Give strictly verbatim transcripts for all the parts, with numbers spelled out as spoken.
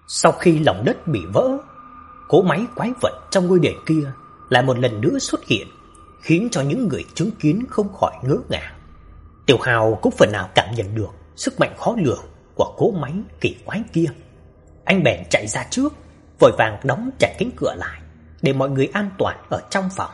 Sau khi lòng đất bị vỡ, cỗ máy quái vật trong ngôi đền kia lại một lần nữa xuất hiện, khiến cho những người chứng kiến không khỏi ngỡ ngàng. Tiểu Hào cũng phần nào cảm nhận được sức mạnh khó lường của cỗ máy kỳ quái kia. Anh bèn chạy ra trước, vội vàng đóng chặt cánh cửa lại để mọi người an toàn ở trong phòng.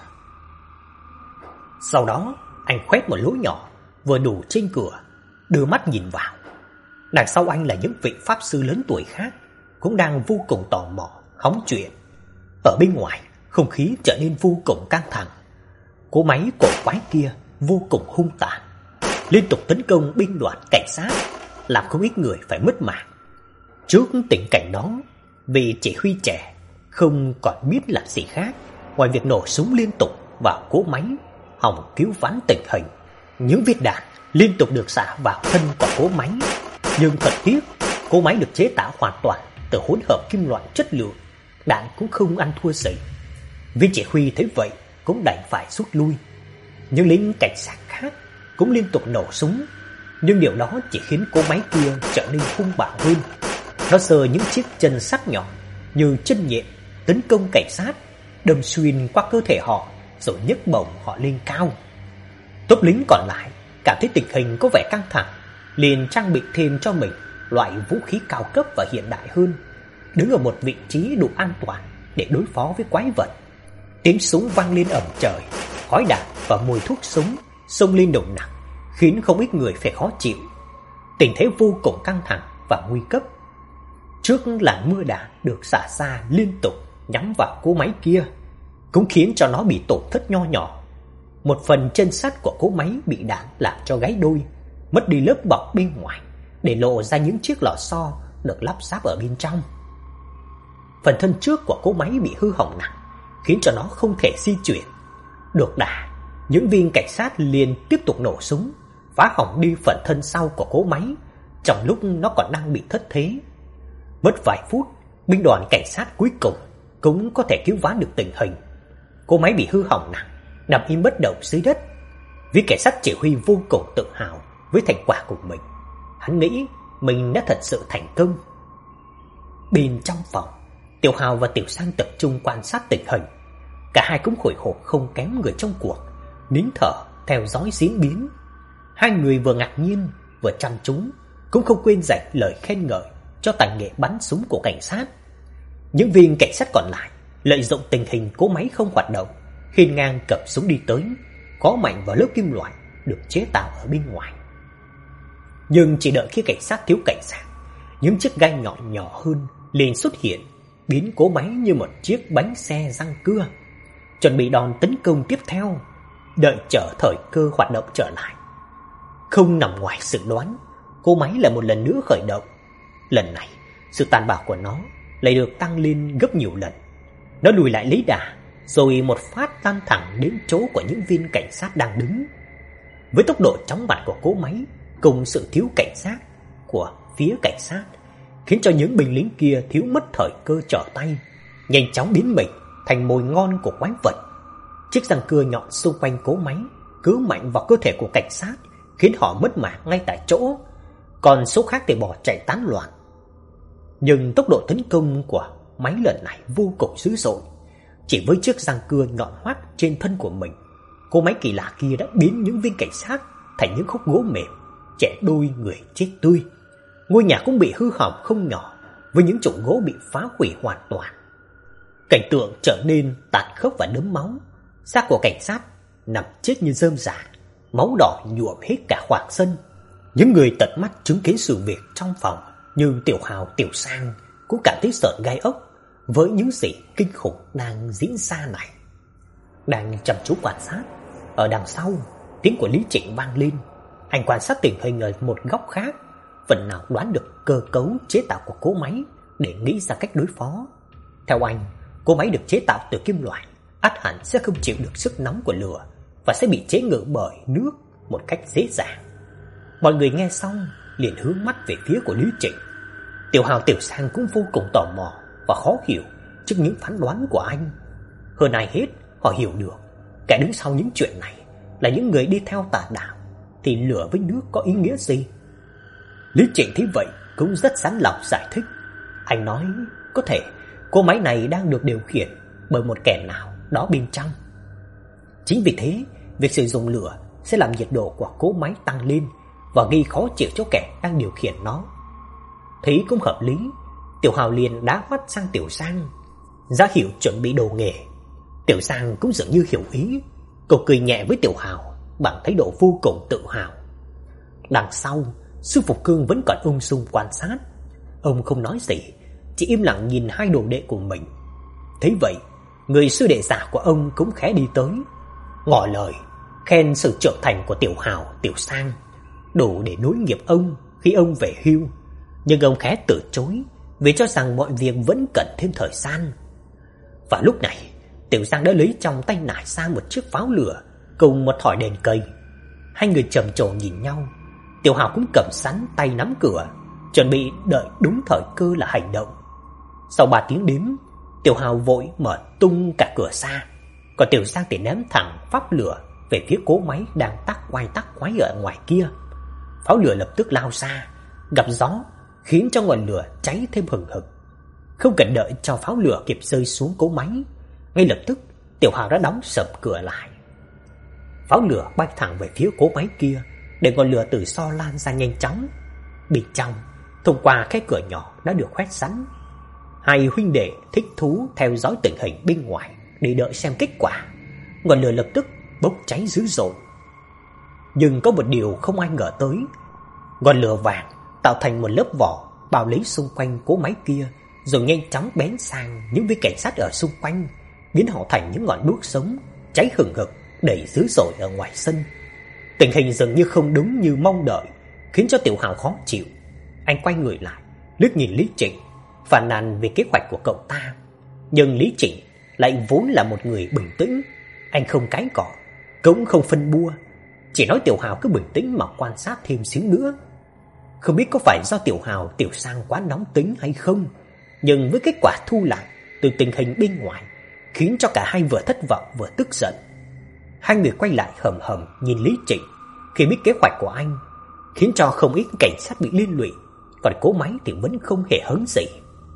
Sau đó, anh khoét một lỗ nhỏ vừa đủ trên cửa, đưa mắt nhìn vào. Đằng sau anh là những vị pháp sư lớn tuổi khác, cũng đang vô cùng tò mò hóng chuyện. Ở bên ngoài, không khí trở nên vô cùng căng thẳng. Cỗ máy cổ quái kia vô cùng hung tàn, liên tục tấn công binh đoàn cảnh sát, làm không ít người phải mất mạng. Trước tình cảnh đó, vị chỉ huy trẻ không còn biết làm gì khác ngoài việc nổ súng liên tục vào cỗ máy, hòng cứu vãn tình hình. Những viên đạn liên tục được xả vào thân của cỗ máy, nhưng thật tiếc, cỗ máy được chế tạo hoàn toàn từ hỗn hợp kim loại chất lượng, đạn cũng không ăn thua gì. Viên chỉ huy thấy vậy cũng đành phải rút lui. Những lính cảnh sát khác cũng liên tục nổ súng, nhưng điều đó chỉ khiến cỗ máy kia trở nên hung bạo hơn. Nó giơ những chiếc chân sắc nhọn như chân nhện tấn công cảnh sát, đâm xuyên qua cơ thể họ rồi nhấc bổng họ lên cao. Tốp lính còn lại cảm thấy tình hình có vẻ căng thẳng, liền trang bị thêm cho mình loại vũ khí cao cấp và hiện đại hơn, đứng ở một vị trí đủ an toàn để đối phó với quái vật. Tiếng súng vang lên ầm trời, khói đạn và mùi thuốc súng xông lên nồng nặc, khiến không ít người phải khó chịu. Tình thế vô cùng căng thẳng và nguy cấp. Trước làn mưa đạn được xả ra liên tục nhắm vào cỗ máy kia, cũng khiến cho nó bị tổn thất nho nhỏ. Một phần chân sắt của cỗ máy bị đạn làm cho gãy đôi, mất đi lớp bọc bên ngoài, để lộ ra những chiếc lò xo được lắp ráp ở bên trong. Phần thân trước của cỗ máy bị hư hỏng nặng, khiến cho nó không thể di chuyển. Được đà, những viên cảnh sát liền tiếp tục nổ súng, phá hỏng đi phần thân sau của cỗ máy, trong lúc nó còn đang bị thất thế. Mất vài phút, binh đoàn cảnh sát cuối cùng cũng có thể cứu vãn được tình hình. Cỗ máy bị hư hỏng nặng, nằm im bất động dưới đất. Viên cảnh sát chỉ huy vô cùng tự hào với thành quả của mình. Hắn nghĩ mình đã thật sự thành công. Bên trong phòng, Tiểu Hào và Tiểu Sang tập trung quan sát tình hình. Cả hai cũng hồi hộp không kém người trong cuộc, nín thở theo dõi diễn biến. Hai người vừa ngạc nhiên vừa chăm chú, cũng không quên dành lời khen ngợi cho tài nghệ bắn súng của cảnh sát. Những viên cảnh sát còn lại lợi dụng tình hình cỗ máy không hoạt động, hiên ngang cầm súng đi tới, gõ mạnh vào lớp kim loại được chế tạo ở bên ngoài. Nhưng chỉ đợi khi cảnh sát thiếu cảnh giác, những chiếc gai nhọn nhỏ hơn liền xuất hiện, biến cỗ máy như một chiếc bánh xe răng cưa, chuẩn bị đòn tấn công tiếp theo, đợi chờ thời cơ hoạt động trở lại. Không nằm ngoài sự đoán, cỗ máy lại một lần nữa khởi động. Lần này, sự tàn bạo của nó lại được tăng lên gấp nhiều lần. Nó lùi lại lấy đà, rồi một phát lan thẳng đến chỗ của những viên cảnh sát đang đứng. Với tốc độ chóng mặt của cỗ máy cùng sự thiếu cảnh giác của phía cảnh sát, khiến cho những binh lính kia thiếu mất thời cơ trở tay, nhanh chóng biến mình thành mồi ngon của quái vật. Chiếc răng cưa nhọn xung quanh cỗ máy cứ mạnh vào cơ thể của cảnh sát, khiến họ mất mạng ngay tại chỗ, còn số khác thì bỏ chạy tán loạn. Nhưng tốc độ tấn công của máy lần này vô cùng dữ dội. Chỉ với chiếc răng cưa nhọn hoắt trên thân của mình, cỗ máy kỳ lạ kia đã biến những viên cảnh sát thành những khúc gỗ mềm, chẻ đôi người chết tươi. Ngôi nhà cũng bị hư hỏng không nhỏ, với những trụ gỗ bị phá hủy hoàn toàn. Cảnh tượng trở nên tàn khốc và đẫm máu. Xác của cảnh sát nằm chết như rơm rạ, máu đỏ nhuộm hết cả khoảng sân. Những người tận mắt chứng kiến sự việc trong phòng như Tiểu Hào, Tiểu Sang cũng cảm thấy sởn gai ốc với những gì kinh khủng đang diễn ra này. Đang chăm chú quan sát, ở đằng sau, tiếng của Lý Trịnh vang lên. Anh quan sát tình hình ở một góc khác, phần nào đoán được cơ cấu chế tạo của cỗ máy để nghĩ ra cách đối phó. Theo anh, cỗ máy được chế tạo từ kim loại, ắt hẳn sẽ không chịu được sức nóng của lửa và sẽ bị chế ngự bởi nước một cách dễ dàng. Mọi người nghe xong liền hướng mắt về phía của Lý Trịnh. Tiểu Hào, Tiểu Sang cũng vô cùng tò mò và khó hiểu trước những phán đoán của anh. Hơn ai hết, họ hiểu được kẻ đứng sau những chuyện này là những người đi theo tà đạo, thì lửa với nước có ý nghĩa gì? Lý Trịnh thấy vậy cũng rất sẵn lòng giải thích. Anh nói có thể cỗ máy này đang được điều khiển bởi một kẻ nào đó bên trong. Chính vì thế, việc sử dụng lửa sẽ làm nhiệt độ của cỗ máy tăng lên và gây khó chịu cho kẻ đang điều khiển nó. Thấy cũng hợp lý, Tiểu Hào liền đá mắt sang Tiểu Sang, ra hiệu chuẩn bị đồ nghề. Tiểu Sang cũng dường như hiểu ý, cậu cười nhẹ với Tiểu Hào bằng thái độ vô cùng tự hào. Đằng sau, sư Phục Cương vẫn còn ung dung quan sát. Ông không nói gì, chỉ im lặng nhìn hai đồ đệ của mình. Thấy vậy, người sư đệ giả của ông cũng khẽ đi tới, ngỏ lời khen sự trưởng thành của Tiểu Hào, Tiểu Sang, đủ để nối nghiệp ông khi ông về hưu. Nhưng ông khẽ từ chối vì cho rằng mọi việc vẫn cần thêm thời gian. Và lúc này, Tiểu Sang đã lấy trong tay nải ra một chiếc pháo lửa cùng một thỏi đèn cây. Hai người trầm trồ nhìn nhau. Tiểu Hào cũng cầm sẵn tay nắm cửa, chuẩn bị đợi đúng thời cơ là hành động. Sau ba tiếng đếm, Tiểu Hào vội mở tung cả cửa ra, còn Tiểu Sang thì ném thẳng pháo lửa về phía cỗ máy đang tắc quay tắc quái ở ngoài kia. Pháo lửa lập tức lao ra, gặp gió khiến cho ngọn lửa cháy thêm hừng hực. Không cần đợi cho pháo lửa kịp rơi xuống cỗ máy, ngay lập tức Tiểu Hào đã đóng sập cửa lại. Pháo lửa bay thẳng về phía cỗ máy kia, để ngọn lửa từ so lan ra nhanh chóng. Bên trong, thông qua cái cửa nhỏ đã được khoét sẵn, hai huynh đệ thích thú theo dõi tình hình bên ngoài để đợi xem kết quả. Ngọn lửa lập tức bốc cháy dữ dội. Nhưng có một điều không ai ngờ tới, ngọn lửa vàng tạo thành một lớp vỏ bao lấy xung quanh cỗ máy kia, rồi nhanh chóng bén sang những viên cảnh sát ở xung quanh, biến họ thành những ngọn đuốc sống cháy hừng hực đầy dữ dội ở ngoài sân. Tình hình dường như không đúng như mong đợi, khiến cho Tiểu Hào khó chịu. Anh quay người lại, liếc nhìn Lý Trịnh, phàn nàn về kế hoạch của cậu ta. Nhưng Lý Trịnh lại vốn là một người bình tĩnh, anh không cãi cọ, cũng không phân bua, chỉ nói Tiểu Hào cứ bình tĩnh mà quan sát thêm xíu nữa. Không biết có phải do Tiểu Hào, Tiểu Sang quá nóng tính hay không, nhưng với kết quả thu lại từ tình hình bên ngoài khiến cho cả hai vừa thất vọng vừa tức giận. Hai người quay lại hầm hầm nhìn Lý Trịnh khi biết kế hoạch của anh, khiến cho không ít cảnh sát bị liên lụy, còn cỗ máy thì vẫn không hề hấn gì.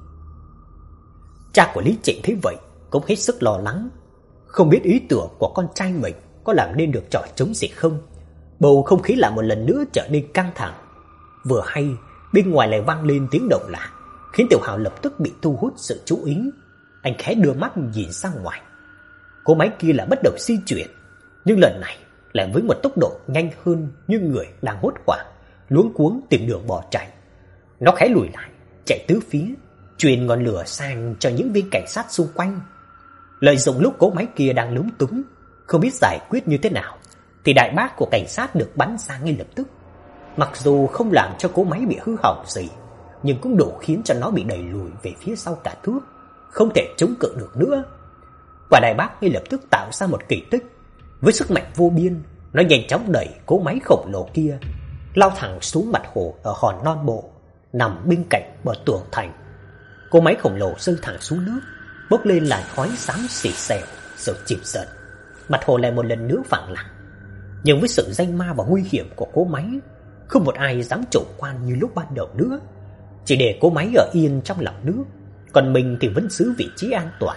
Cha của Lý Trịnh thấy vậy cũng hết sức lo lắng, không biết ý tưởng của con trai mình có làm nên được trò trống gì không. Bầu không khí lại một lần nữa trở nên căng thẳng. Vừa hay bên ngoài lại vang lên tiếng động lạ, khiến Tiểu Hào lập tức bị thu hút sự chú ý. Anh khẽ đưa mắt nhìn sang ngoài. Cỗ máy kia là bắt đầu di chuyển, nhưng lần này lại với một tốc độ nhanh hơn, như người đang hốt hoảng luống cuống tìm đường bỏ chạy. Nó khẽ lùi lại, chạy tứ phía, truyền ngọn lửa sang cho những viên cảnh sát xung quanh. Lợi dụng lúc cỗ máy kia đang lúng túng, không biết giải quyết như thế nào, thì đại bác của cảnh sát được bắn ra ngay lập tức. Mặc dù không làm cho cỗ máy bị hư hỏng gì, nhưng cũng đủ khiến cho nó bị đẩy lùi về phía sau cả thước, không thể chống cự được nữa. Quả đại bác ngay lập tức tạo ra một kỳ tích. Với sức mạnh vô biên, nó nhanh chóng đẩy cỗ máy khổng lồ kia lao thẳng xuống mặt hồ ở hòn non bộ nằm bên cạnh bờ tường thành. Cỗ máy khổng lồ rơi thẳng xuống nước, bốc lên làn khói xám xì xèo rồi chìm dần. Mặt hồ lại một lần nữa phẳng lặng. Nhưng với sự danh ma và nguy hiểm của cỗ máy, không một ai dám chủ quan như lúc ban đầu nữa, chỉ để cỗ máy ở yên trong lòng nước, còn mình thì vẫn giữ vị trí an toàn.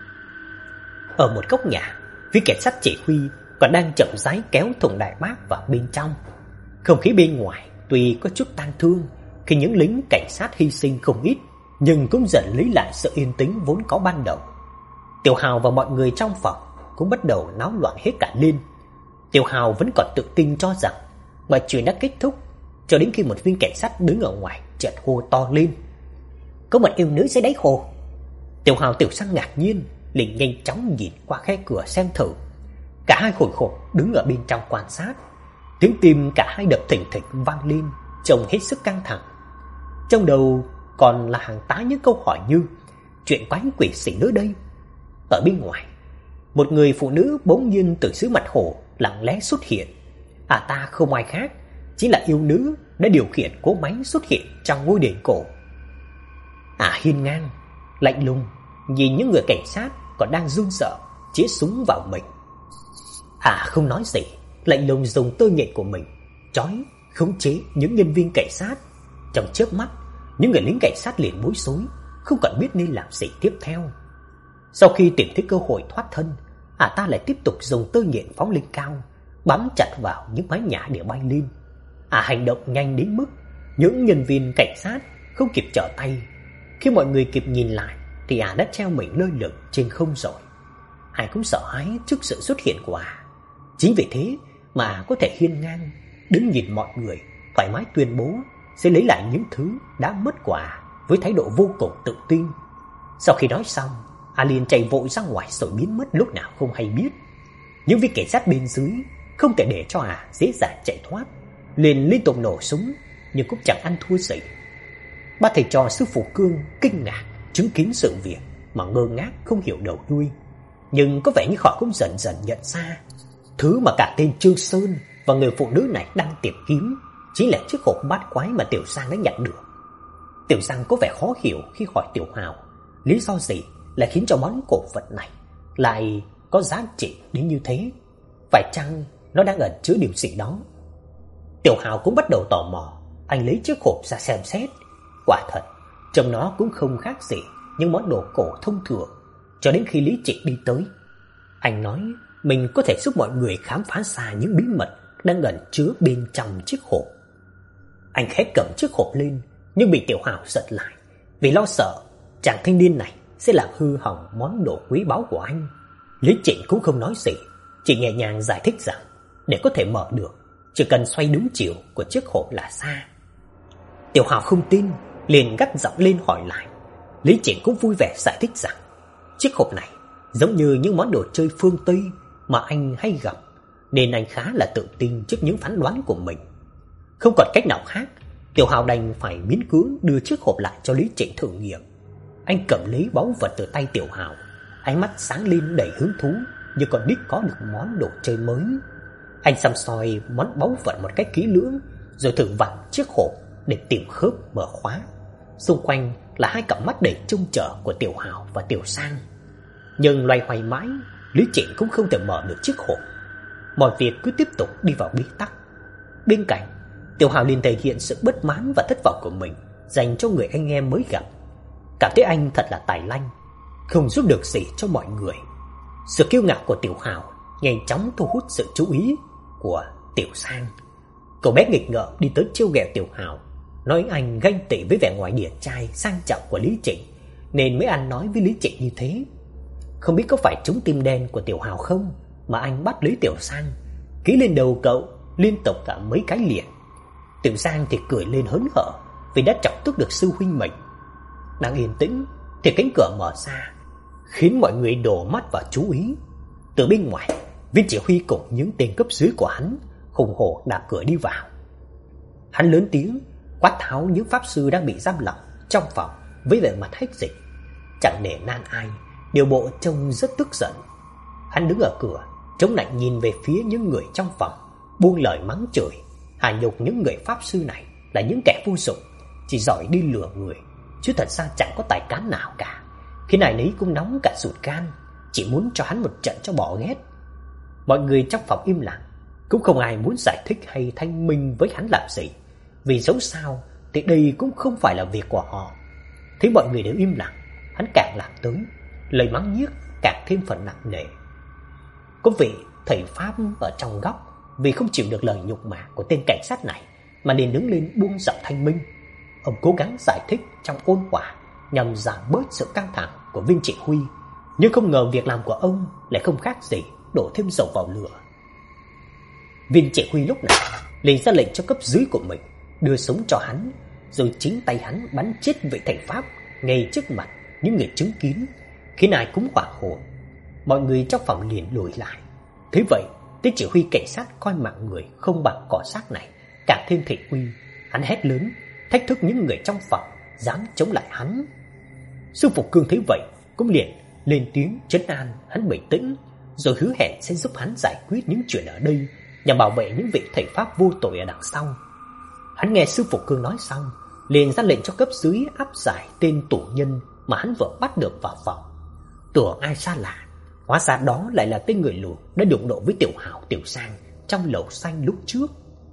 Ở một góc nhà, phía cảnh sát chỉ huy còn đang chậm rãi kéo thùng đại bác vào bên trong. Không khí bên ngoài tuy có chút tang thương khi những lính cảnh sát hy sinh không ít, nhưng cũng dần lấy lại sự yên tĩnh vốn có ban đầu. Tiểu Hào và mọi người trong phòng cũng bắt đầu náo loạn hết cả lên. Tiểu Hào vẫn còn tự tin cho rằng mọi chuyện đã kết thúc, cho đến khi một viên cảnh sát đứng ở ngoài chợt hô to lên: "Có một yêu nữ dưới đáy hồ!" Tiểu Hào, Tiểu Sang ngạc nhiên, liền nhanh chóng nhìn qua khe cửa xem thử. Cả hai hồi hộp đứng ở bên trong quan sát. Tiếng tim cả hai đập thình thịch vang lên, trông hết sức căng thẳng. Trong đầu còn là hàng tá những câu hỏi như: chuyện quái quỷ gì nữa đây? Ở bên ngoài, một người phụ nữ bỗng nhiên từ dưới mặt hồ lặng lẽ xuất hiện. À ta không ai khác, chính là yêu nữ đã điều khiển cỗ máy xuất hiện trong ngôi đền cổ. À hiên ngang, lạnh lùng nhìn những người cảnh sát còn đang run sợ chĩa súng vào mình. À không nói gì, lạnh lùng dùng tơ nhện của mình trói khống chế những nhân viên cảnh sát. Trong chớp mắt, những người lính cảnh sát liền bối rối, không cần biết nên làm gì tiếp theo. Sau khi tìm thấy cơ hội thoát thân, ả ta lại tiếp tục dùng tơ nhện phóng lên cao, bám chặt vào những mái nhà để bay lên. Ả hành động nhanh đến mức những nhân viên cảnh sát không kịp trở tay. Khi mọi người kịp nhìn lại thì ả đã treo mình lơ lửng trên không rồi. Ai cũng sợ hãi trước sự xuất hiện của ả. Chính vì thế mà ả có thể hiên ngang đứng nhìn mọi người, thoải mái tuyên bố sẽ lấy lại những thứ đã mất của ả với thái độ vô cùng tự tin. Sau khi nói xong, ả liền chạy vội ra ngoài rồi biến mất lúc nào không hay biết. Những viên cảnh sát bên dưới không thể để cho ả dễ dàng chạy thoát, liền liên tục nổ súng nhưng cũng chẳng ăn thua gì. Ba thầy trò sư phụ Cương kinh ngạc chứng kiến sự việc mà ngơ ngác không hiểu đầu đuôi, nhưng có vẻ như họ cũng dần dần nhận ra thứ mà cả tên Trương Sơn và người phụ nữ này đang tìm kiếm chính là chiếc hộp bát quái mà Tiểu Giang đã nhận được. Tiểu Giang có vẻ khó hiểu khi hỏi Tiểu Hào lý do gì lại khiến cho món cổ vật này lại có giá trị đến như thế. Phải chăng nó đang ẩn chứa điều gì đó? Tiểu Hào cũng bắt đầu tò mò. Anh lấy chiếc hộp ra xem xét. Quả thật, trong nó cũng không khác gì những món đồ cổ thông thường. Cho đến khi Lý Trịnh đi tới, anh nói mình có thể giúp mọi người khám phá ra những bí mật đang ẩn chứa bên trong chiếc hộp. Anh khẽ cầm chiếc hộp lên nhưng bị Tiểu Hào giật lại, vì lo sợ chàng thanh niên này sẽ làm hư hỏng món đồ quý báu của anh. Lý Trịnh cũng không nói gì, chỉ nhẹ nhàng giải thích rằng để có thể mở được, chỉ cần xoay đúng chiều của chiếc hộp là xa. Tiểu Hào không tin, liền gắt giọng lên hỏi lại. Lý Trịnh cũng vui vẻ giải thích rằng chiếc hộp này giống như những món đồ chơi phương Tây mà anh hay gặp, nên anh khá là tự tin trước những phán đoán của mình. Không còn cách nào khác, Tiểu Hào đành phải miễn cưỡng đưa chiếc hộp lại cho Lý Trịnh thử nghiệm. Anh cầm lấy báu vật từ tay Tiểu Hào, ánh mắt sáng lên đầy hứng thú như con nít có được món đồ chơi mới. Anh săm soi món báu vật một cách kỹ lưỡng, rồi thử vặn chiếc hộp để tìm khớp mở khóa. Xung quanh là hai cặp mắt đầy trông chờ của Tiểu Hào và Tiểu Sang. Nhưng loay hoay mãi, Lý Trịnh cũng không thể mở được chiếc hộp. Mọi việc cứ tiếp tục đi vào bế tắc. Bên cạnh, Tiểu Hào liền thể hiện sự bất mãn và thất vọng của mình dành cho người anh em mới gặp. Cảm thấy anh thật là tài lanh, không giúp được gì cho mọi người. Sự kiêu ngạo của Tiểu Hào nhanh chóng thu hút sự chú ý của Tiểu Sang. Cậu bé nghịch ngợm đi tới trêu ghẹo Tiểu Hào, nói anh ganh tị với vẻ ngoài điển trai sang trọng của Lý Trịnh nên mới ăn nói với Lý Trịnh như thế. Không biết có phải trúng tim đen của Tiểu Hào không mà anh bắt lấy Tiểu Sang, ký lên đầu cậu liên tục cả mấy cái liền. Tiểu Sang thì cười lên hớn hở vì đã chọc tức được sư huynh mình. Đang yên tĩnh thì cánh cửa mở ra, khiến mọi người đổ mắt vào chú ý. Từ bên ngoài, viên chỉ huy cùng những tên cấp dưới của hắn hùng hổ đạp cửa đi vào. Hắn lớn tiếng quát tháo những pháp sư đang bị giam lỏng trong phòng với vẻ mặt hách dịch, chẳng nể nang ai, điều bộ trông rất tức giận. Hắn đứng ở cửa, chống lạnh nhìn về phía những người trong phòng, buông lời mắng chửi, hà nhục những người pháp sư này là những kẻ vô dụng, chỉ giỏi đi lừa người, chứ thật ra chẳng có tài cán nào cả. Khi này nấy cũng nóng cả ruột gan, chỉ muốn cho hắn một trận cho bỏ ghét. Mọi người trong phòng im lặng, cũng không ai muốn giải thích hay thanh minh với hắn làm gì, vì dẫu sao thì đây cũng không phải là việc của họ. Thấy mọi người đều im lặng, hắn càng làm tới, lời mắng nhiếc càng thêm phần nặng nề. Có vị thầy pháp ở trong góc vì không chịu được lời nhục mạ của tên cảnh sát này mà liền đứng lên buông giọng thanh minh. Ông cố gắng giải thích trong ôn hòa nhằm giảm bớt sự căng thẳng của viên chỉ huy, nhưng không ngờ việc làm của ông lại không khác gì đổ thêm dầu vào lửa. Viên chỉ huy lúc này liền ra lệnh cho cấp dưới của mình đưa súng cho hắn, rồi chính tay hắn bắn chết vị thầy pháp ngay trước mặt những người chứng kiến, khiến ai cũng hoảng hồn. Mọi người trong phòng liền lùi lại. Thế vậy, tên chỉ huy cảnh sát coi mạng người không bằng cỏ xác này càng thêm thị uy. Hắn hét lớn thách thức những người trong phòng dám chống lại hắn. Sư phụ Cương thấy vậy cũng liền lên tiếng trấn an hắn bình tĩnh, rồi hứa hẹn sẽ giúp hắn giải quyết những chuyện ở đây nhằm bảo vệ những vị thầy pháp vô tội ở đằng sau. Hắn nghe sư phụ Cương nói xong, liền ra lệnh cho cấp dưới áp giải tên tù nhân mà hắn vừa bắt được vào phòng. Tưởng ai xa lạ, hóa ra đó lại là tên người lùn đã đụng độ với Tiểu Hào, Tiểu Sang trong lầu xanh lúc trước.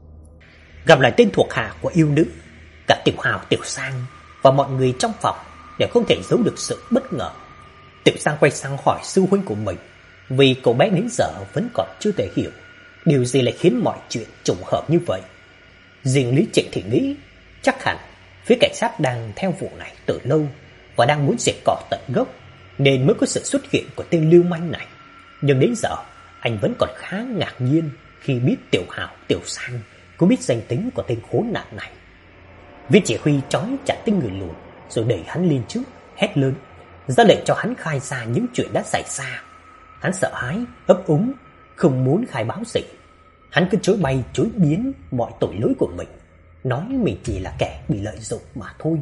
Gặp lại tên thuộc hạ của yêu nữ, cả Tiểu Hào, Tiểu Sang và mọi người trong phòng đều không thể giấu được sự bất ngờ. Tiểu Giang quay sang hỏi sư huynh của mình, vì cậu bé đến giờ vẫn còn chưa thể hiểu điều gì lại khiến mọi chuyện trùng hợp như vậy. Riêng Lý Trịnh thì nghĩ chắc hẳn phía cảnh sát đang theo vụ này từ lâu và đang muốn diệt cỏ tận gốc, nên mới có sự xuất hiện của tên lưu manh này. Nhưng đến giờ anh vẫn còn khá ngạc nhiên khi biết Tiểu Hào, Tiểu Sang cũng biết danh tính của tên khốn nạn này. Viên chỉ huy trói chặt tên người lùn rồi đẩy hắn lên trước, hét lớn, ra lệnh cho hắn khai ra những chuyện đã xảy ra. Hắn sợ hãi, ấp úng, không muốn khai báo gì. Hắn cứ chối bay chối biến mọi tội lỗi của mình, nói mình chỉ là kẻ bị lợi dụng mà thôi.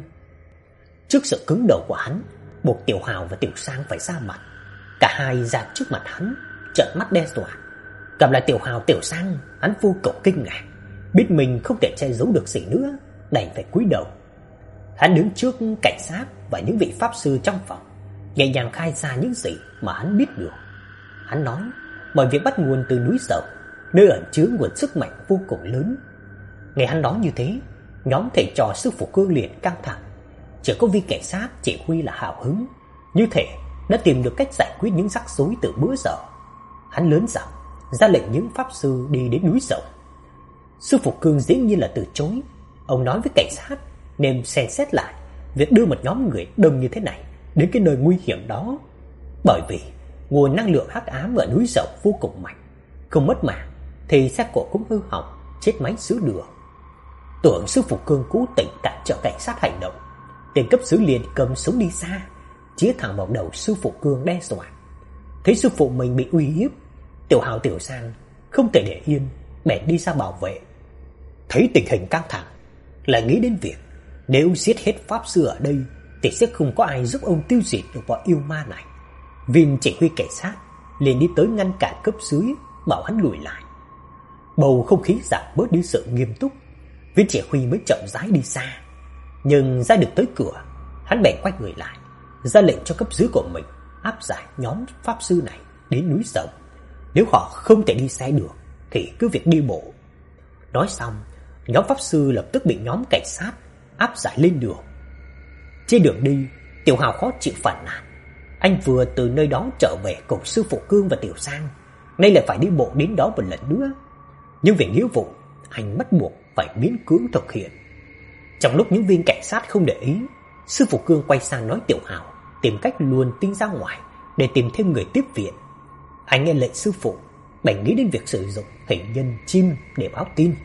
Trước sự cứng đầu của hắn, buộc Tiểu Hào và Tiểu Sang phải ra mặt. Cả hai ra trước mặt hắn, trợn mắt đe dọa. Gặp lại Tiểu Hào, Tiểu Sang, hắn vô cùng kinh ngạc, biết mình không thể che giấu được gì nữa, đành phải cúi đầu. Hắn đứng trước cảnh sát và những vị pháp sư trong phòng, nhẹ nhàng khai ra những gì mà hắn biết được. Hắn nói mọi việc bắt nguồn từ núi Rồng, nơi ẩn chứa nguồn sức mạnh vô cùng lớn. Nghe hắn nói như thế, nhóm thầy trò sư phụ Cương liền căng thẳng. Chỉ có viên cảnh sát chỉ huy là hào hứng, như thể đã tìm được cách giải quyết những rắc rối từ bữa giờ. Hắn lớn giọng ra lệnh những pháp sư đi đến núi Rồng. Sư phụ Cương dĩ nhiên là từ chối. Ông nói với cảnh sát nên xem xét lại việc đưa một nhóm người đông như thế này đến cái nơi nguy hiểm đó, bởi vì nguồn năng lượng hắc ám ở núi Rồng vô cùng mạnh, không mất mạng thì xe cộ cũng hư hỏng, chết máy xứ đường. Tưởng sư phụ Cương cố tình cản trở cảnh sát hành động, tên cấp dưới liền cầm súng đi xa, chĩa thẳng vào đầu sư phụ Cương đe dọa. Thấy sư phụ mình bị uy hiếp, Tiểu Hào, Tiểu Sang không thể để yên, bèn đi ra bảo vệ. Thấy tình hình căng thẳng, lại nghĩ đến việc nếu giết hết pháp sư ở đây thì sẽ không có ai giúp ông tiêu diệt được bọn yêu ma này. Viên chỉ huy cảnh sát liền đi tới ngăn cản cấp dưới, bảo hắn lùi lại. Bầu không khí giảm bớt đi sự nghiêm túc, viên chỉ huy mới chậm rãi đi xa. Nhưng ra được tới cửa, hắn bèn quay người lại, ra lệnh cho cấp dưới của mình áp giải nhóm pháp sư này đến núi Rồng. Nếu họ không thể đi xe được thì cứ việc đi bộ. Nói xong, nhóm pháp sư lập tức bị nhóm cảnh sát áp giải lên đường. Trên đường đi, Tiểu Hào khó chịu phàn nàn. Anh vừa từ nơi đó trở về cùng sư phụ Cương và Tiểu Sang, nay lại phải đi bộ đến đó một lần nữa. Nhưng vì nghĩa vụ, anh bắt buộc phải miễn cưỡng thực hiện. Trong lúc những viên cảnh sát không để ý, sư phụ Cương quay sang nói Tiểu Hào tìm cách luồn tin ra ngoài để tìm thêm người tiếp viện. Anh nghe lệnh sư phụ, bèn nghĩ đến việc sử dụng hình nhân chim để báo tin.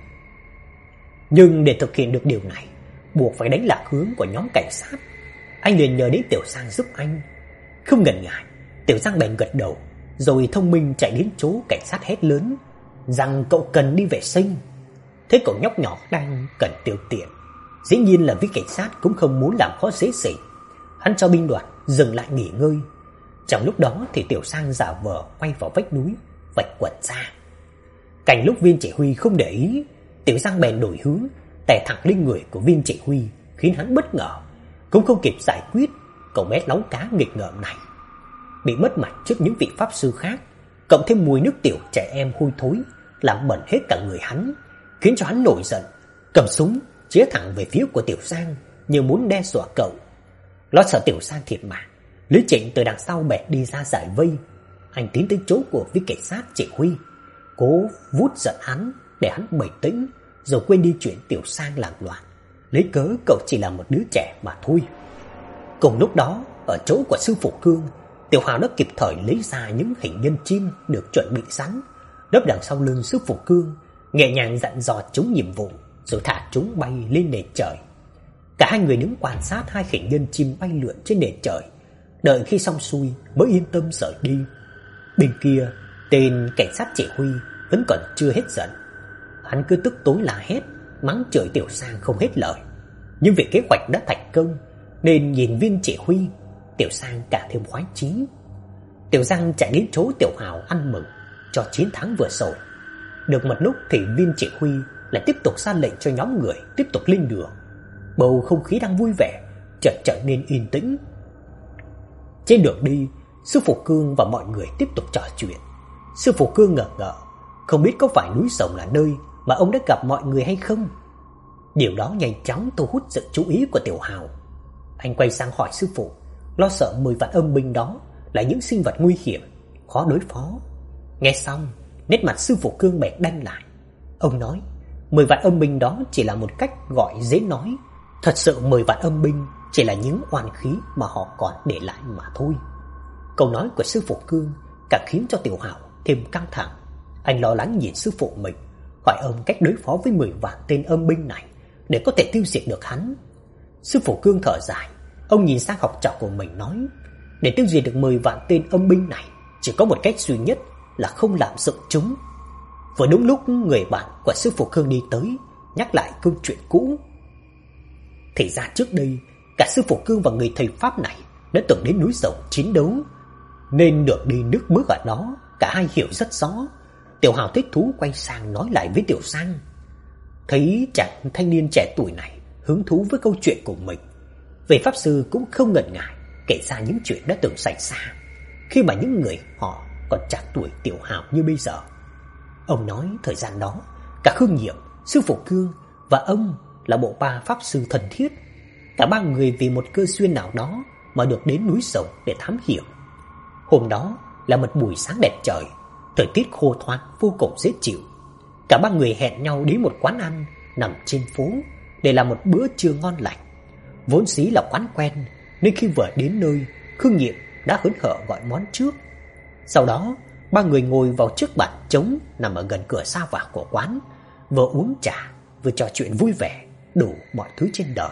Nhưng để thực hiện được điều này, buộc phải đánh lạc hướng của nhóm cảnh sát. Anh liền nhờ đến Tiểu Sang giúp anh. Không ngần ngại, Tiểu Sang bèn gật đầu, rồi thông minh chạy đến chỗ cảnh sát hét lớn rằng cậu cần đi vệ sinh. Thế cậu nhóc nhỏ đang cần tiêu tiện, dĩ nhiên là viên cảnh sát cũng không muốn làm khó dễ gì. Hắn cho binh đoàn dừng lại nghỉ ngơi. Trong lúc đó thì Tiểu Sang giả vờ quay vào vách núi, vạch quật ra. Cảnh lúc viên chỉ huy không để ý, Tiểu Sang bèn đổi hướng, tè thẳng lên người của viên chỉ huy, khiến hắn bất ngờ, cũng không kịp giải quyết cậu bé láu cá nghịch ngợm này. Bị mất mặt trước những vị pháp sư khác, cộng thêm mùi nước tiểu trẻ em hôi thối làm bẩn hết cả người hắn, khiến cho hắn nổi giận, cầm súng chĩa thẳng về phía của Tiểu Sang như muốn đe dọa cậu. Lo sợ Tiểu Sang thiệt mạng, Lý Trịnh từ đằng sau bèn đi ra giải vây. Anh tiến tới chỗ của viên cảnh sát chỉ huy, cố vút giận hắn để hắn bình tĩnh, rồi quên đi chuyện Tiểu Sang làm loạn, lấy cớ cậu chỉ là một đứa trẻ mà thôi. Cùng lúc đó, ở chỗ của sư phụ Cương, Tiểu Hào đã kịp thời lấy ra những hình nhân chim được chuẩn bị sẵn, đấp đằng sau lưng sư phụ Cương, nhẹ nhàng dặn dò chúng nhiệm vụ, rồi thả chúng bay lên nền trời. Cả hai người đứng quan sát hai hình nhân chim bay lượn trên nền trời, đợi khi xong xuôi mới yên tâm rời đi. Bên kia, tên cảnh sát chỉ huy vẫn còn chưa hết giận. Hắn cứ tức tối la hét, mắng chửi Tiểu Sang không hết lời. Nhưng vì kế hoạch đã thành công, nên nhìn viên chỉ huy, Tiểu Sang cả thêm khoái chí. Tiểu Sang chạy đến chỗ Tiểu Hào ăn mừng cho chiến thắng vừa rồi. Được một lúc thì viên chỉ huy lại tiếp tục ra lệnh cho nhóm người tiếp tục lên đường. Bầu không khí đang vui vẻ chợt trở nên yên tĩnh. Trên đường đi, sư phụ Cương và mọi người tiếp tục trò chuyện. Sư phụ Cương ngờ ngợ, không biết có phải núi Rồng là nơi mà ông đã gặp mọi người hay không. Điều đó nhanh chóng thu hút sự chú ý của Tiểu Hào. Anh quay sang hỏi sư phụ, lo sợ mười vạn âm binh đó là những sinh vật nguy hiểm, khó đối phó. Nghe xong, nét mặt sư phụ Cương bèn đanh lại. Ông nói, mười vạn âm binh đó chỉ là một cách gọi dễ nói. Thật sự mười vạn âm binh chỉ là những oan khí mà họ còn để lại mà thôi. Câu nói của sư phụ Cương càng khiến cho Tiểu Hạo thêm căng thẳng. Anh lo lắng nhìn sư phụ mình, hỏi ông cách đối phó với mười vạn tên âm binh này để có thể tiêu diệt được hắn. Sư phụ Cương thở dài, ông nhìn sang học trò của mình nói, để tiêu diệt được mười vạn tên âm binh này, chỉ có một cách duy nhất là không làm dụng chúng. Vừa đúng lúc người bạn của sư phụ Cương đi tới, nhắc lại câu chuyện cũ. Thì ra trước đây, cả sư phụ Cương và người thầy Pháp này đã từng đến núi Rồng chiến đấu, nên đường đi nước bước ở đó cả hai hiểu rất rõ. Tiểu Hào thích thú quay sang nói lại với Tiểu Sang. Thấy chàng thanh niên trẻ tuổi này hứng thú với câu chuyện của mình, về pháp sư cũng không ngần ngại kể ra những chuyện đã từng xảy ra khi mà những người họ còn chẳng tuổi Tiểu Hào như bây giờ. Ông nói thời gian đó, cả Khương Nhiệm, sư phụ Cương và ông là bộ ba pháp sư thân thiết. Cả ba người vì một cơ duyên nào đó mà được đến núi Rồng để thám hiểm. Hôm đó là một buổi sáng đẹp trời, thời tiết khô thoáng vô cùng dễ chịu. Cả ba người hẹn nhau đến một quán ăn nằm trên phố để làm một bữa trưa ngon lành. Vốn dĩ là quán quen, nên khi vừa đến nơi, Khương Nhiệm đã hớn hở gọi món trước. Sau đó, ba người ngồi vào chiếc bàn trống nằm ở gần cửa ra vào của quán, vừa uống trà, vừa trò chuyện vui vẻ, đủ mọi thứ trên đời.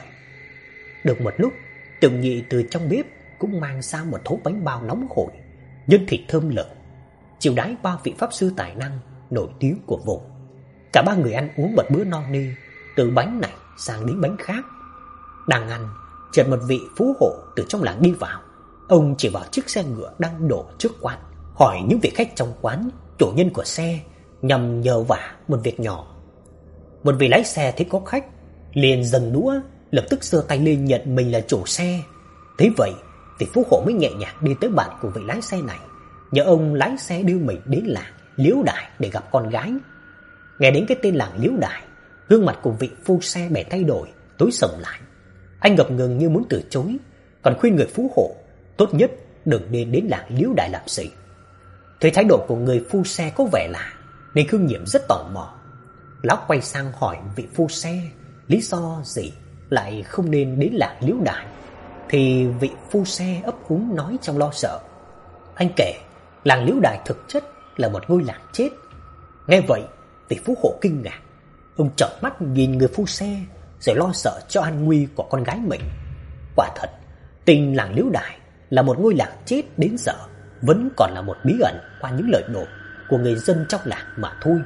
Được một lúc, Tiểu Nhị từ trong bếp cũng mang ra một thố bánh bao nóng hổi, nhân thịt thơm lừng, chiêu đãi ba vị pháp sư tài năng nổi tiếng của vùng. Cả ba người ăn uống một bữa no nê, từ bánh này sang đến bánh khác. Đang ăn, chợt một vị phú hộ từ trong làng đi vào. Ông chỉ vào chiếc xe ngựa đang đổ trước quán, hỏi những vị khách trong quán chủ nhân của xe nhằm nhờ vả một việc nhỏ. Một vị lái xe thấy có khách, liền dâng đũa, lập tức giơ tay lên nhận mình là chủ xe. Thế vậy, vị phú hộ mới nhẹ nhàng đi tới bàn của vị lái xe này, nhờ ông lái xe đưa mình đến làng Liễu Đài để gặp con gái. Nghe đến cái tên làng Liễu Đài, gương mặt của vị phu xe bèn thay đổi, tối sầm lại. Anh ngập ngừng như muốn từ chối, còn khuyên người phú hộ tốt nhất đừng nên đến làng Liễu Đài làm gì. Thấy thái độ của người phu xe có vẻ lạ, nên Khương Nhiệm rất tò mò. Lão quay sang hỏi vị phu xe lý do gì lại không nên đến làng Liễu Đài. Thì vị phu xe ấp úng nói trong lo sợ. Anh kể làng Liễu Đài thực chất là một ngôi làng chết. Nghe vậy, vị phú hộ kinh ngạc. Ông trợn mắt nhìn người phu xe, rồi lo sợ cho an nguy của con gái mình. Quả thật, tình làng Liễu Đài là một ngôi làng chết đến giờ vẫn còn là một bí ẩn qua những lời đồn của người dân trong làng mà thôi.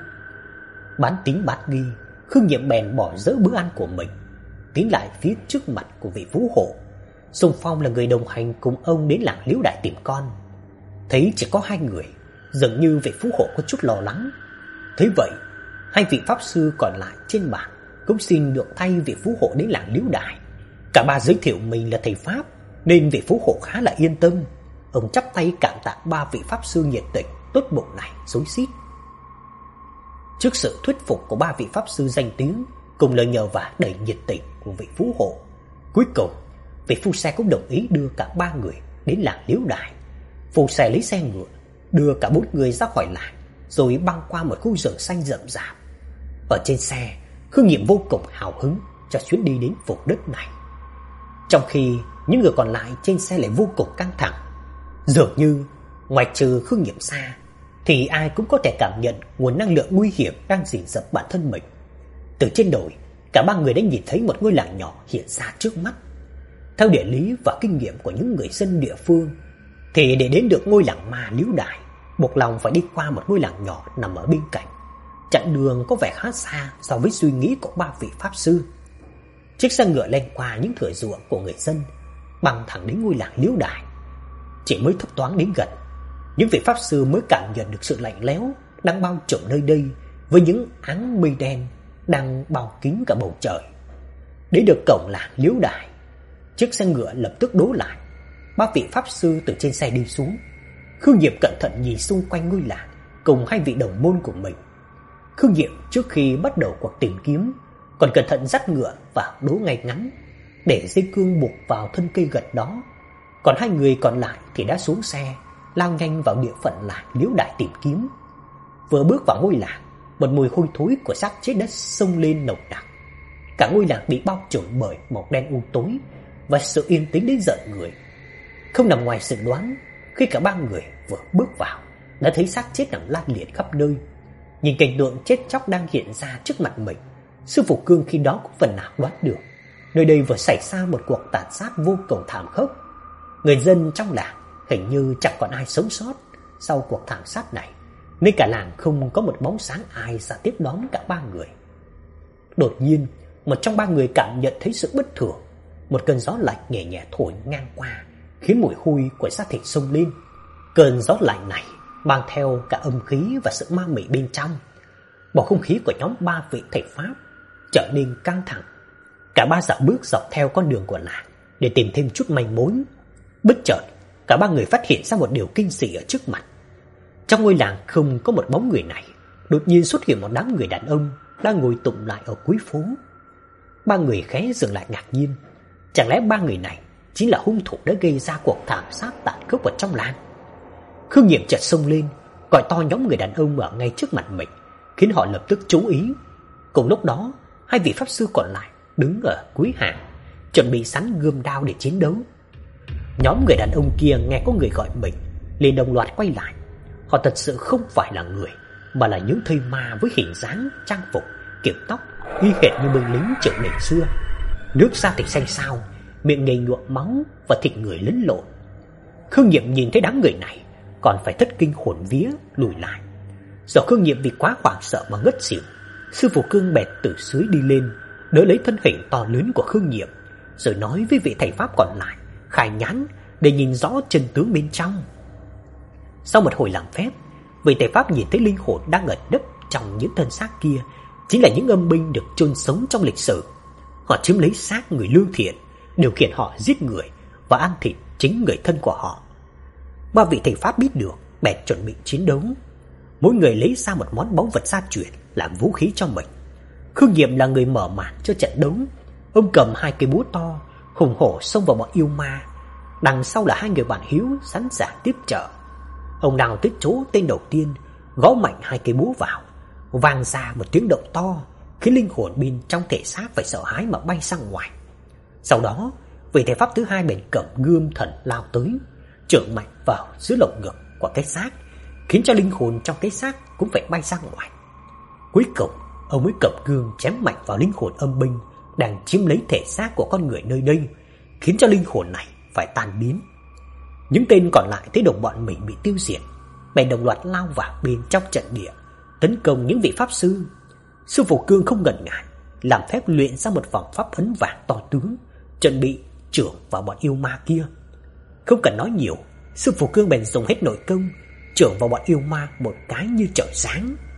Bán tín bán nghi, Khương Nhiệm bèn bỏ dỡ bữa ăn của mình, tiến lại phía trước mặt của vị phú hộ. Sùng Phong là người đồng hành cùng ông đến làng Liễu Đài tìm con. Thấy chỉ có hai người, dường như vị phú hộ có chút lo lắng. Thế vậy, hai vị pháp sư còn lại trên bàn cũng xin được thay vị phú hộ đến làng Liễu Đài. Cả ba giới thiệu mình là thầy Pháp, nên vị phú hộ khá là yên tâm. Ông chắp tay cảm tạ ba vị pháp sư nhiệt tình, tốt bụng này xối xít. Trước sự thuyết phục của ba vị pháp sư danh tiếng cùng lời nhờ vả đầy nhiệt tình của vị phú hộ, cuối cùng vị phu xe cũng đồng ý đưa cả ba người đến làng Liễu Đài. Phu xe lấy xe ngựa đưa cả bốn người ra khỏi làng, rồi băng qua một khu rừng xanh rậm rạp. Ở trên xe, Khương Nhiệm vô cùng hào hứng cho chuyến đi đến vùng đất này, trong khi những người còn lại trên xe lại vô cùng căng thẳng. Dường như ngoài trừ Khương Nhiệm ra thì ai cũng có thể cảm nhận nguồn năng lượng nguy hiểm đang rình rập bản thân mình. Từ trên đồi, cả ba người đã nhìn thấy một ngôi làng nhỏ hiện ra trước mắt. Theo địa lý và kinh nghiệm của những người dân địa phương, thì để đến được ngôi làng ma Liễu Đài, buộc lòng phải đi qua một ngôi làng nhỏ nằm ở bên cạnh. Chặng đường có vẻ khá xa so với suy nghĩ của ba vị pháp sư. Chiếc xe ngựa len qua những thửa ruộng của người dân, băng thẳng đến ngôi làng Liễu Đài. Chỉ mới thấp thoáng đến gần, những vị pháp sư mới cảm nhận được sự lạnh lẽo đang bao trùm nơi đây, với những áng mây đen đang bao kín cả bầu trời. Đến được cổng làng Liễu Đài, chiếc xe ngựa lập tức đỗ lại. Ba vị pháp sư từ trên xe đi xuống. Khương Nhiệm cẩn thận nhìn xung quanh ngôi làng cùng hai vị đồng môn của mình. Khương Nhiệm trước khi bắt đầu cuộc tìm kiếm còn cẩn thận dắt ngựa vào đỗ ngay ngắn. để dây cương buộc vào thân cây gật đó. Còn hai người còn lại thì đã xuống xe, lao nhanh vào địa phận làng Liễu Đại tìm kiếm. Vừa bước vào ngôi làng, một mùi hôi thối của xác chết đất xông lên nồng nặc. Cả ngôi làng bị bao trùm bởi màu đen u tối và sự yên tĩnh đến giận người. Không nằm ngoài sự đoán, khi cả ba người vừa bước vào, đã thấy xác chết nằm la liệt khắp nơi. Nhìn cảnh tượng chết chóc đang hiện ra trước mặt mình, sư phụ Cương khi đó cũng phần nào đoán được nơi đây vừa xảy ra một cuộc tàn sát vô cùng thảm khốc. Người dân trong làng hình như chẳng còn ai sống sót sau cuộc thảm sát này, nên cả làng không có một bóng sáng ai ra tiếp đón cả ba người. Đột nhiên, một trong ba người cảm nhận thấy sự bất thường. Một cơn gió lạnh nhẹ nhẹ thổi ngang qua, khiến mùi hôi của xác thịt xông lên. Cơn gió lạnh này mang theo cả âm khí và sự ma mị bên trong. Bầu không khí của nhóm ba vị thầy pháp trở nên căng thẳng. Cả ba dạo bước dọc theo con đường của làng để tìm thêm chút manh mối. Bất chợt, cả ba người phát hiện ra một điều kinh dị ở trước mặt. Trong ngôi làng không có một bóng người này, đột nhiên xuất hiện một đám người đàn ông đang ngồi tụm lại ở cuối phố. Ba người khẽ dừng lại ngạc nhiên. Chẳng lẽ ba người này chính là hung thủ đã gây ra cuộc thảm sát tàn khốc ở trong làng? Khương Nhiệm chợt xông lên, gọi to nhóm người đàn ông ở ngay trước mặt mình, khiến họ lập tức chú ý. Cùng lúc đó, hai vị pháp sư còn lại đứng ở cuối hàng, chuẩn bị sẵn gươm đao để chiến đấu. Nhóm người đàn ông kia nghe có người gọi mình, liền đồng loạt quay lại. Họ thật sự không phải là người, mà là những thây ma với hình dáng, trang phục, kiểu tóc y hệt như binh lính triều đình xưa. Nước da thịt xanh xao, miệng nhầy nhuộm máu và thịt người lẫn lộn. Khương Nhiệm nhìn thấy đám người này còn phải thất kinh hồn vía lùi lại. Do Khương Nhiệm vì quá hoảng sợ mà ngất xỉu, sư phụ Cương bèn từ dưới đi lên, đỡ lấy thân hình to lớn của Khương Nhiệm, rồi nói với vị thầy pháp còn lại khai nhãn để nhìn rõ chân tướng bên trong. Sau một hồi làm phép, vị thầy pháp nhìn thấy linh hồn đang ẩn nấp trong những thân xác kia chính là những âm binh được chôn sống trong lịch sử. Họ chiếm lấy xác người lương thiện, điều khiển họ giết người và ăn thịt chính người thân của họ. Ba vị thầy pháp biết được, bèn chuẩn bị chiến đấu. Mỗi người lấy ra một món báu vật gia truyền làm vũ khí cho mình. Khương Nhiệm là người mở màn cho trận đấu. Ông cầm hai cây búa to, hùng hổ xông vào bọn yêu ma. Đằng sau là hai người bạn hiếu sẵn sàng tiếp trợ. Ông nào tới chỗ tên đầu tiên, gõ mạnh hai cây búa vào, vang ra một tiếng động to, khiến linh hồn bên trong thể xác phải sợ hãi mà bay ra ngoài. Sau đó, vị thầy pháp thứ hai bèn cầm gươm thần lao tới, chưởng mạnh vào giữa lồng ngực của cái xác, khiến cho linh hồn trong cái xác cũng phải bay ra ngoài. Cuối cùng, ông mới cầm gươm chém mạnh vào linh hồn âm binh đang chiếm lấy thể xác của con người nơi đây, khiến cho linh hồn này phải tan biến. Những tên còn lại thấy đồng bọn mình bị tiêu diệt, bèn đồng loạt lao vào bên trong trận địa, tấn công những vị pháp sư. Sư phụ Cương không ngần ngại, làm phép luyện ra một vòng pháp ấn vàng to tướng, chuẩn bị chưởng vào bọn yêu ma kia. Không cần nói nhiều, sư phụ Cương bèn dùng hết nội công, chưởng vào bọn yêu ma một cái như trời giáng.